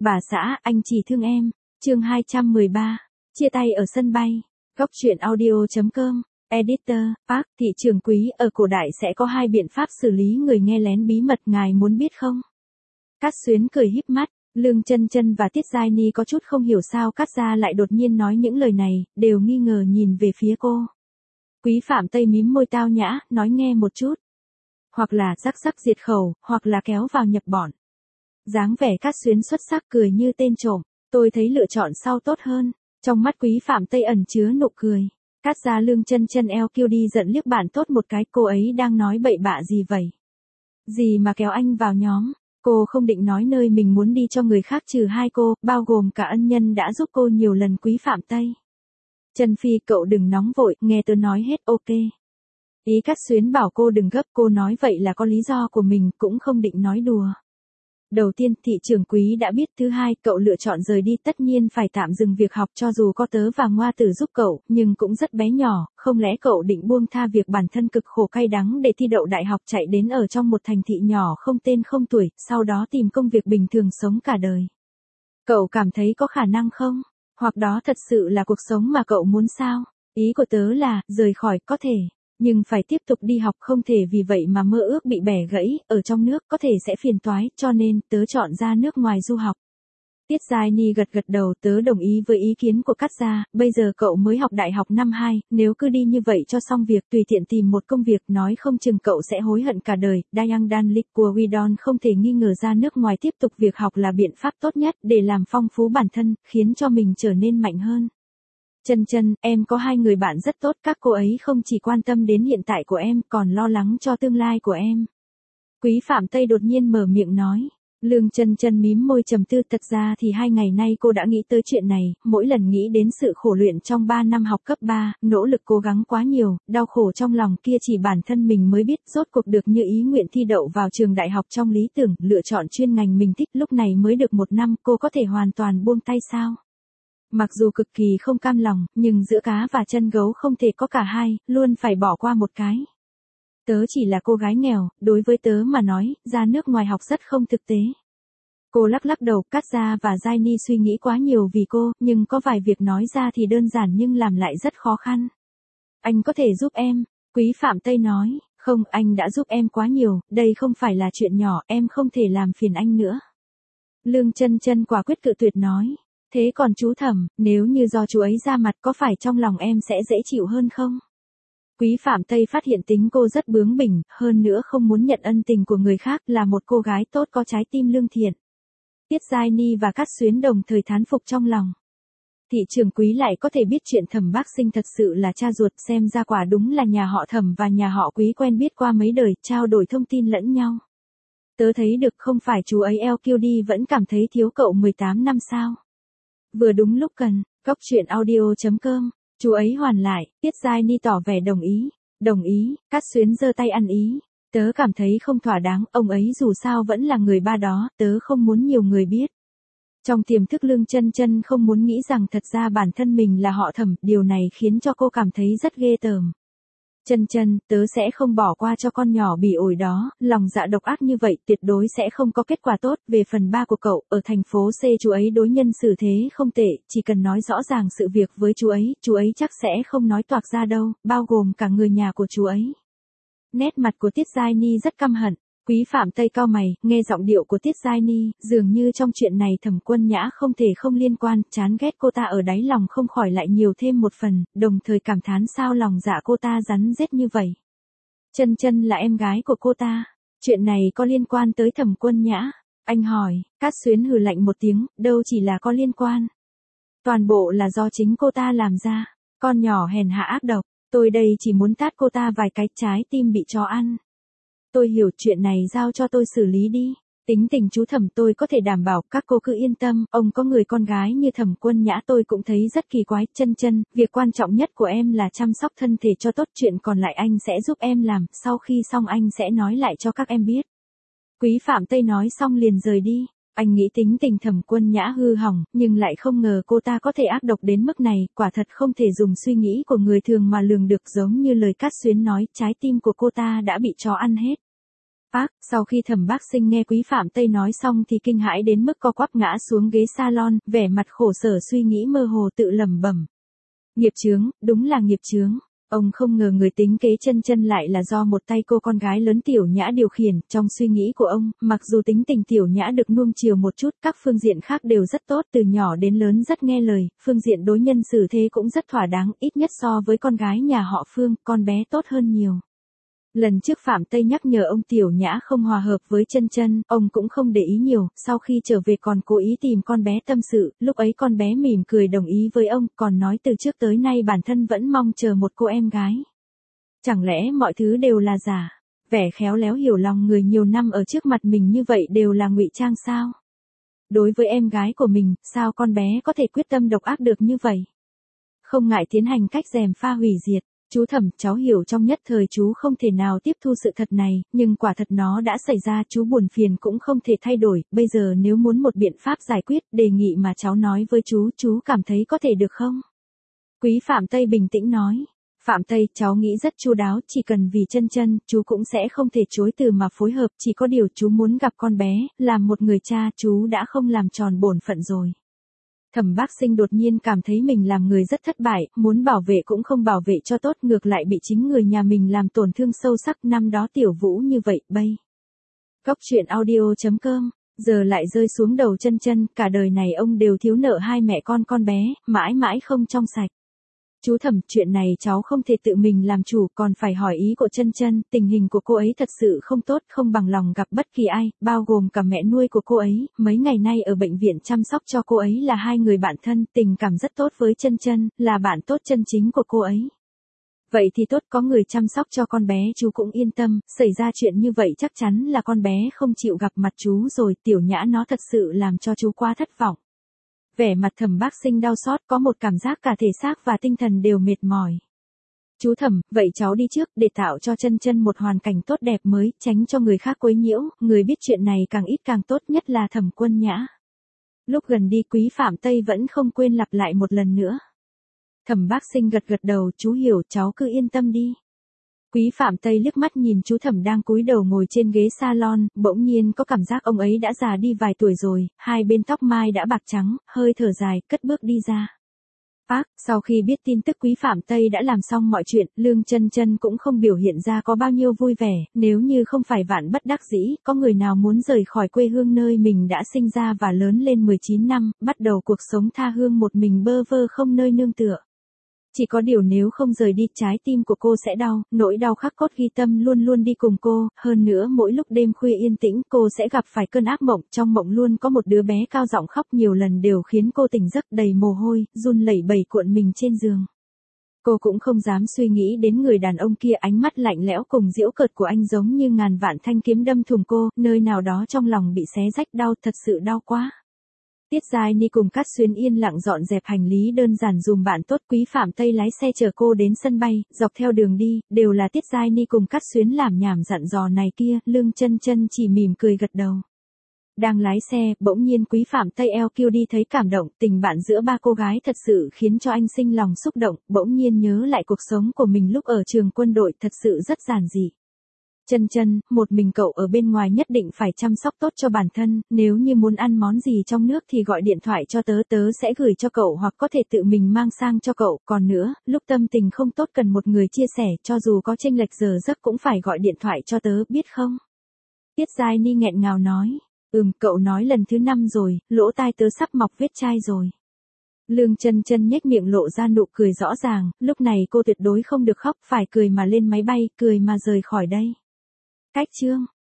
Bà xã, anh chỉ thương em. Chương 213. Chia tay ở sân bay. Góc truyện audio.com. Editor, Park, thị trường quý, ở cổ đại sẽ có hai biện pháp xử lý người nghe lén bí mật, ngài muốn biết không? Cát Xuyến cười híp mắt, Lương Chân Chân và Tiết Giai Ni có chút không hiểu sao Cát gia lại đột nhiên nói những lời này, đều nghi ngờ nhìn về phía cô. Quý Phạm Tây mím môi tao nhã, nói nghe một chút. Hoặc là rắc rắc diệt khẩu, hoặc là kéo vào nhập bọn. Dáng vẻ Cát Xuyến xuất sắc cười như tên trộm, tôi thấy lựa chọn sau tốt hơn. Trong mắt Quý Phạm Tây ẩn chứa nụ cười. Cát gia Lương Chân Chân eo kiêu đi giận liếc bạn tốt một cái, cô ấy đang nói bậy bạ gì vậy? Gì mà kéo anh vào nhóm? Cô không định nói nơi mình muốn đi cho người khác trừ hai cô, bao gồm cả ân nhân đã giúp cô nhiều lần Quý Phạm Tây. Chân Phi, cậu đừng nóng vội, nghe tớ nói hết, ok. Ý Cát Xuyến bảo cô đừng gấp, cô nói vậy là có lý do của mình, cũng không định nói đùa. Đầu tiên, thị trưởng Quý đã biết. Thứ hai, cậu lựa chọn rời đi tất nhiên phải tạm dừng việc học, cho dù có tớ và Ngoa Tử giúp cậu, nhưng cũng rất bé nhỏ, không lẽ cậu định buông tha việc bản thân cực khổ cay đắng để thi đậu đại học, chạy đến ở trong một thành thị nhỏ không tên không tuổi, sau đó tìm công việc bình thường sống cả đời. Cậu cảm thấy có khả năng không? Hoặc đó thật sự là cuộc sống mà cậu muốn sao? Ý của tớ là, rời khỏi có thể, nhưng phải tiếp tục đi học, không thể vì vậy mà mơ ước bị bẻ gãy, ở trong nước có thể sẽ phiền toái, cho nên tớ chọn ra nước ngoài du học. Tiết Giai Ni gật gật đầu, tớ đồng ý với ý kiến của Cát gia, bây giờ cậu mới học đại học năm 2, nếu cứ đi như vậy cho xong việc, tùy tiện tìm một công việc, nói không chừng cậu sẽ hối hận cả đời. Dayang Danlik của Widon không thể nghi ngờ ra nước ngoài tiếp tục việc học là biện pháp tốt nhất để làm phong phú bản thân, khiến cho mình trở nên mạnh hơn. Chân Chân, em có hai người bạn rất tốt, các cô ấy không chỉ quan tâm đến hiện tại của em, còn lo lắng cho tương lai của em. Quý Phạm Tây đột nhiên mở miệng nói. Lương Chân Chân mím môi trầm tư, thật ra thì 2 ngày nay cô đã nghĩ tới chuyện này, mỗi lần nghĩ đến sự khổ luyện trong 3 năm học cấp 3, nỗ lực cố gắng quá nhiều, đau khổ trong lòng kia chỉ bản thân mình mới biết, rốt cuộc được như ý nguyện thi đậu vào trường đại học trong lý tưởng, lựa chọn chuyên ngành mình thích, lúc này mới được 1 năm, cô có thể hoàn toàn buông tay sao? Mặc dù cực kỳ không cam lòng, nhưng giữa cá và chân gấu không thể có cả hai, luôn phải bỏ qua một cái. Tớ chỉ là cô gái nghèo, đối với tớ mà nói, ra nước ngoài học rất không thực tế. Cô lắc lắc đầu, Cát gia và Giai Ni suy nghĩ quá nhiều vì cô, nhưng có vài việc nói ra thì đơn giản nhưng làm lại rất khó khăn. Anh có thể giúp em, Quý Phạm Tây nói, không, anh đã giúp em quá nhiều, đây không phải là chuyện nhỏ, em không thể làm phiền anh nữa. Lương Chân Chân quả quyết cự tuyệt nói. Thế còn chú Thẩm, nếu như do chú ấy ra mặt, có phải trong lòng em sẽ dễ chịu hơn không? Quý Phạm Tây phát hiện tính cô rất bướng bỉnh, hơn nữa không muốn nhận ân tình của người khác, là một cô gái tốt có trái tim lương thiện. Tiết Giai Ni và Cát Xuyến đồng thời thán phục trong lòng. Thị trưởng Quý lại có thể biết chuyện Thẩm Bác Sinh thật sự là cha ruột, xem ra quả đúng là nhà họ Thẩm và nhà họ Quý quen biết qua mấy đời, trao đổi thông tin lẫn nhau. Tớ thấy được, không phải chú ấy eo kiêu đi vẫn cảm thấy thiếu cậu 18 năm sao? Vừa đúng lúc cần, góc truyện audio.com, chú ấy hoàn lại, Tiết Giai Ni tỏ vẻ đồng ý, Cát Xuyến giơ tay ăn ý, tớ cảm thấy không thỏa đáng, ông ấy dù sao vẫn là người ba đó, tớ không muốn nhiều người biết. Trong tiềm thức Lương Chân Chân không muốn nghĩ rằng thật ra bản thân mình là họ Thẩm, điều này khiến cho cô cảm thấy rất ghê tởm. Chân Chân, tớ sẽ không bỏ qua cho con nhỏ bỉ ổi đó, lòng dạ độc ác như vậy tuyệt đối sẽ không có kết quả tốt. Về phần ba của cậu, ở thành phố C chú ấy đối nhân xử thế không tệ, chỉ cần nói rõ ràng sự việc với chú ấy chắc sẽ không nói toạc ra đâu, bao gồm cả người nhà của chú ấy. Nét mặt của Tiết Giai Ni rất căm hận. Quý Phạm Tây cau mày, nghe giọng điệu của Tiết Giai Ni, dường như trong chuyện này Thẩm Quân Nhã không thể không liên quan, chán ghét cô ta ở đáy lòng không khỏi lại nhiều thêm một phần, đồng thời cảm thán sao lòng dạ cô ta rắn rết như vậy. Chân Chân là em gái của cô ta, chuyện này có liên quan tới Thẩm Quân Nhã? Anh hỏi. Cát Xuyến hừ lạnh một tiếng, đâu chỉ là có liên quan. Toàn bộ là do chính cô ta làm ra, con nhỏ hèn hạ ác độc, tôi đây chỉ muốn tát cô ta vài cái, trái tim bị chó ăn. Tôi hiểu, chuyện này giao cho tôi xử lý đi. Tính tình chú Thẩm tôi có thể đảm bảo, các cô cứ yên tâm, ông có người con gái như Thẩm Quân Nhã tôi cũng thấy rất kỳ quái. Chân Chân, việc quan trọng nhất của em là chăm sóc thân thể cho tốt, chuyện còn lại anh sẽ giúp em làm, sau khi xong anh sẽ nói lại cho các em biết. Quý Phạm Tây nói xong liền rời đi. Anh nghĩ tính tình Thẩm Quân Nhã hư hỏng, nhưng lại không ngờ cô ta có thể ác độc đến mức này, quả thật không thể dùng suy nghĩ của người thường mà lường được, giống như lời Cát Xuyến nói, trái tim của cô ta đã bị chó ăn hết. Bác, sau khi Thẩm Bác Sinh nghe Quý Phạm Tây nói xong thì kinh hãi đến mức co quắp ngã xuống ghế salon, vẻ mặt khổ sở suy nghĩ mơ hồ tự lẩm bẩm. Nghiệp chướng, đúng là nghiệp chướng. Ông không ngờ người tính kế Chân Chân lại là do một tay cô con gái lớn Tiểu Nhã điều khiển. Trong suy nghĩ của ông, mặc dù tính tình Tiểu Nhã được nuông chiều một chút, các phương diện khác đều rất tốt, từ nhỏ đến lớn rất nghe lời, phương diện đối nhân xử thế cũng rất thỏa đáng, ít nhất so với con gái nhà họ Phương, con bé tốt hơn nhiều. Lần trước Phạm Tây nhắc nhở ông Tiểu Nhã không hòa hợp với Chân Chân, ông cũng không để ý nhiều, sau khi trở về còn cố ý tìm con bé tâm sự, lúc ấy con bé mỉm cười đồng ý với ông, còn nói từ trước tới nay bản thân vẫn mong chờ một cô em gái. Chẳng lẽ mọi thứ đều là giả? Vẻ khéo léo hiểu lòng người nhiều năm ở trước mặt mình như vậy đều là ngụy trang sao? Đối với em gái của mình, sao con bé có thể quyết tâm độc ác được như vậy? Không ngại tiến hành cách gièm pha hủy diệt. Chú Thẩm, cháu hiểu trong nhất thời chú không thể nào tiếp thu sự thật này, nhưng quả thật nó đã xảy ra, chú buồn phiền cũng không thể thay đổi, bây giờ nếu muốn một biện pháp giải quyết, đề nghị mà cháu nói với chú cảm thấy có thể được không? Quý Phạm Tây bình tĩnh nói. Phạm Tây, cháu nghĩ rất chu đáo, chỉ cần vì Chân Chân, chú cũng sẽ không thể chối từ mà phối hợp, chỉ có điều chú muốn gặp con bé, làm một người cha, chú đã không làm tròn bổn phận rồi. Thẩm Bác Sinh đột nhiên cảm thấy mình làm người rất thất bại, muốn bảo vệ cũng không bảo vệ cho tốt, ngược lại bị chính người nhà mình làm tổn thương sâu sắc. Năm đó Tiểu Vũ như vậy, bây. Góc truyện audio.com, giờ lại rơi xuống đầu Chân Chân, cả đời này ông đều thiếu nợ hai mẹ con bé, mãi mãi không trong sạch. Chú Thẩm, chuyện này cháu không thể tự mình làm chủ, còn phải hỏi ý của Chân Chân, tình hình của cô ấy thật sự không tốt, không bằng lòng gặp bất kỳ ai, bao gồm cả mẹ nuôi của cô ấy, mấy ngày nay ở bệnh viện chăm sóc cho cô ấy là hai người bạn thân, tình cảm rất tốt với Chân Chân, là bạn tốt chân chính của cô ấy. Vậy thì tốt, có người chăm sóc cho con bé chú cũng yên tâm, xảy ra chuyện như vậy chắc chắn là con bé không chịu gặp mặt chú rồi, Tiểu Nhã nó thật sự làm cho chú quá thất vọng. Vẻ mặt Thẩm Bác Sinh đau xót, có một cảm giác cả thể xác và tinh thần đều mệt mỏi. Chú Thẩm, vậy cháu đi trước, để tạo cho Chân Chân một hoàn cảnh tốt đẹp mới, tránh cho người khác quấy nhiễu, người biết chuyện này càng ít càng tốt, nhất là Thẩm Quân Nhã. Lúc gần đi Quý Phạm Tây vẫn không quên lặp lại một lần nữa. Thẩm Bác Sinh gật gật đầu, chú hiểu, cháu cứ yên tâm đi. Quý Phạm Tây liếc mắt nhìn chú Thẩm đang cúi đầu ngồi trên ghế salon, bỗng nhiên có cảm giác ông ấy đã già đi vài tuổi rồi, hai bên tóc mai đã bạc trắng, hơi thở dài, cất bước đi ra. Bác, sau khi biết tin tức Quý Phạm Tây đã làm xong mọi chuyện, Lương Chân Chân cũng không biểu hiện ra có bao nhiêu vui vẻ, nếu như không phải vạn bất đắc dĩ, có người nào muốn rời khỏi quê hương nơi mình đã sinh ra và lớn lên 19 năm, bắt đầu cuộc sống tha hương một mình bơ vơ không nơi nương tựa. Chỉ có điều nếu không rời đi, trái tim của cô sẽ đau, nỗi đau khắc cốt ghi tâm luôn luôn đi cùng cô, hơn nữa mỗi lúc đêm khuya yên tĩnh cô sẽ gặp phải cơn ác mộng, trong mộng luôn có một đứa bé cao giọng khóc, nhiều lần đều khiến cô tỉnh giấc đầy mồ hôi, run lẩy bẩy cuộn mình trên giường. Cô cũng không dám suy nghĩ đến người đàn ông kia, ánh mắt lạnh lẽo cùng giễu cợt của anh giống như ngàn vạn thanh kiếm đâm thủng cô, nơi nào đó trong lòng bị xé rách đau, thật sự đau quá. Tiết Giai Ni cùng Cát Xuyến yên lặng dọn dẹp hành lý đơn giản dùm bạn tốt. Quý Phạm Tây lái xe chở cô đến sân bay, dọc theo đường đi, đều là Tiết Giai Ni cùng Cát Xuyến làm nhảm dặn dò này kia, Lương Chân Chân chỉ mỉm cười gật đầu. Đang lái xe, bỗng nhiên Quý Phạm Tây LQ đi thấy cảm động, tình bạn giữa ba cô gái thật sự khiến cho anh sinh lòng xúc động, bỗng nhiên nhớ lại cuộc sống của mình lúc ở trường quân đội, thật sự rất giản dị. Chân Chân, một mình cậu ở bên ngoài nhất định phải chăm sóc tốt cho bản thân, nếu như muốn ăn món gì trong nước thì gọi điện thoại cho tớ, tớ sẽ gửi cho cậu hoặc có thể tự mình mang sang cho cậu, còn nữa, lúc tâm tình không tốt cần một người chia sẻ, cho dù có chênh lệch giờ giấc cũng phải gọi điện thoại cho tớ, biết không? Tiết Giai Ni nghẹn ngào nói, cậu nói lần thứ 5 rồi, lỗ tai tớ sắp mọc vết chai rồi. Lương Chân Chân nhếch miệng lộ ra nụ cười rõ ràng, lúc này cô tuyệt đối không được khóc, phải cười mà lên máy bay, cười mà rời khỏi đây. Cách chương